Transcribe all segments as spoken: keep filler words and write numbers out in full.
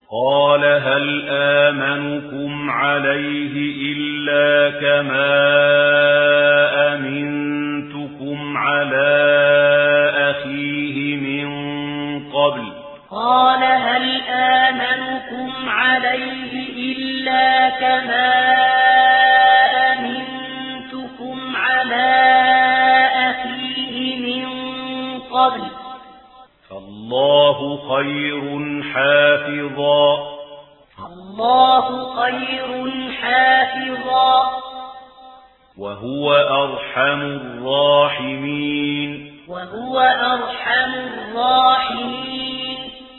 قال هل آمنكم عليه إلا كما أمنتكم على أخيه من قبل قال هل آمنكم عليه إلا كما أمنتكم على أخيه من قبل فالله خير حافظا الله خير حافظا وهو أرحم الراحمين وهو أرحم الراحمين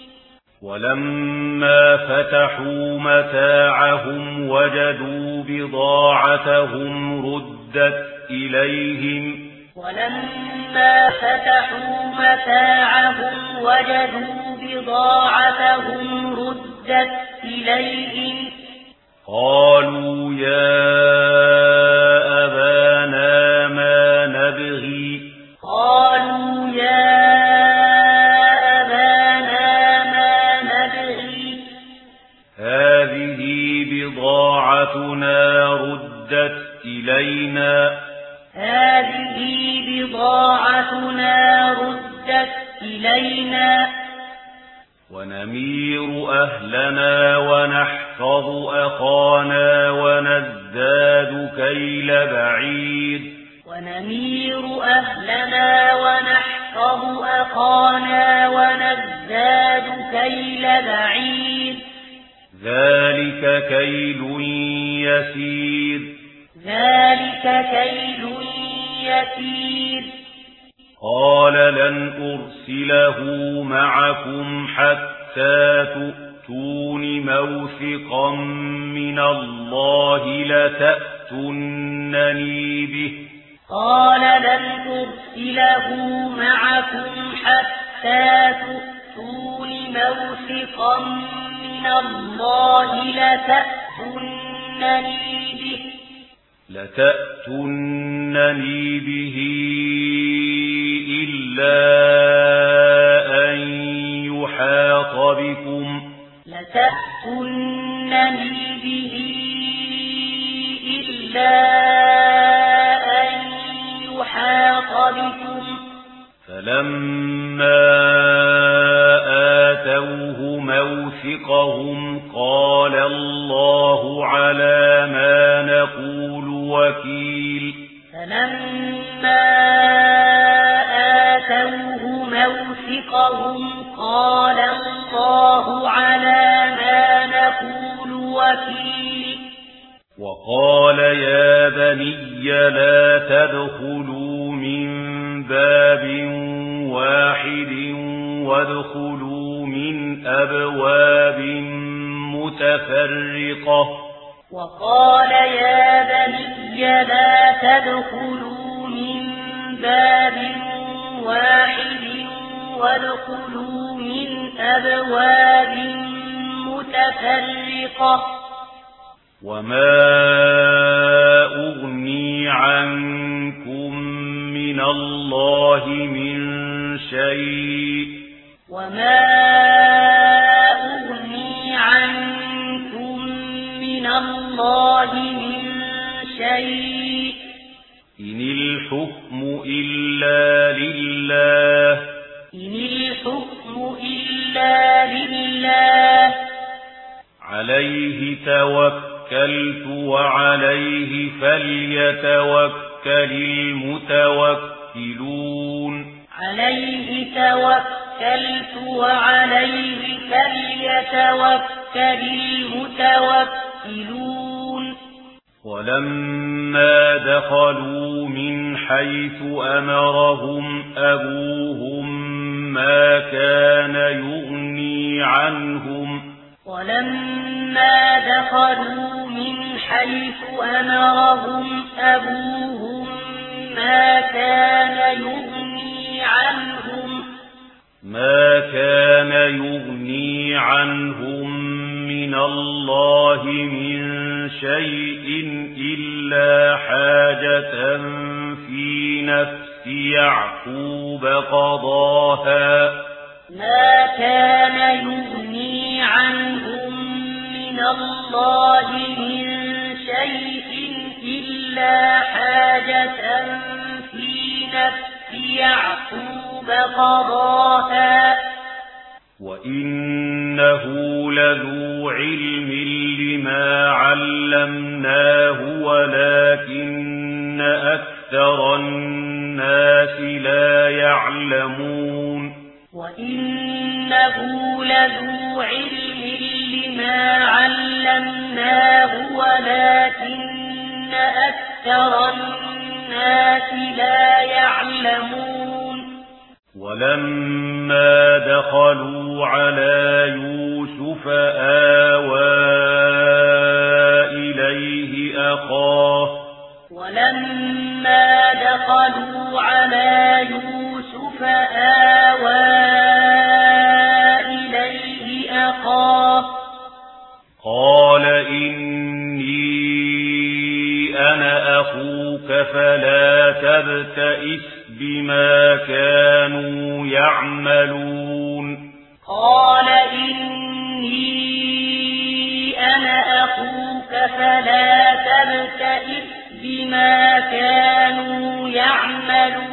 ولما فتحوا متاعهم وجدوا بضاعتهم ردت إليهم ولما فتحوا متاعهم وجدوا بضاعتهم ردت إليهم قالوا يا أبانا ما نبغي قالوا يا أبانا ما نبغي هذه بضاعتنا ردت إلينا هذه بضاعتنا ردت إلينا ونمير أهلنا ونحفظ أخانا ونزداد كيل بعير ونمير أهلنا ونحفظ أخانا ونزداد كيل بعير ذلك كيل يسير ذلك كيل يسير قال لن أرسله معكم حتى تؤتون موثقا من الله لتأتونني به قال لن أرسله معكم حتى تؤتون موثقا من الله لتأتونني به لتأتونني به إلا أن يحاط بكم لتأتونني به إلا أن يحاط بكم فلما آتوه موثقهم قال الله على ما نقول وكيل فلما آتوه موثقهم قال الله على ما نقول وكيل وقال يا بني لا تدخلوا من باب واحد وادخلوا من أبواب متفرقة وقال يا بني لا تدخلوا من باب واحد وادخلوا من أبواب متفرقة وما أغني عنكم من الله من شيء وما أغني عنكم من الله من شيء إن الحكم إلا لله إن الحكم إلا لله عليه توكلت وعليه فليتوكل المتوكلون عليه توكلت وعليه فليتوكل المتوكلون ولما دخلوا من حيث أمرهم أبوهم ما كان يغني عنهم ولما دخلوا من حيث أمرهم أبوهم ما كان يغني عنهم ما كان يغني عنهم من الله من شيء إلا حاجة في نفس يعقوب قضاها ما كان يغني عنهم الله من شيء إلا حاجة في نفس يعقوب قضاها وإنه لذو علم لما علمناه ولكن أكثر الناس لا يعلمون وإنه لذو علم لما علمناه ولكن أكثر الناس لا يعلمون ولما دخلوا على يوسف آوى إليه أخاه ولما دخلوا على يوسف آوى إليه أخاه قال إني أنا أخوك فلا تبتئس بما كانوا يعملون قال إني أنا أخوك فلا تبتئس بما كانوا يعملون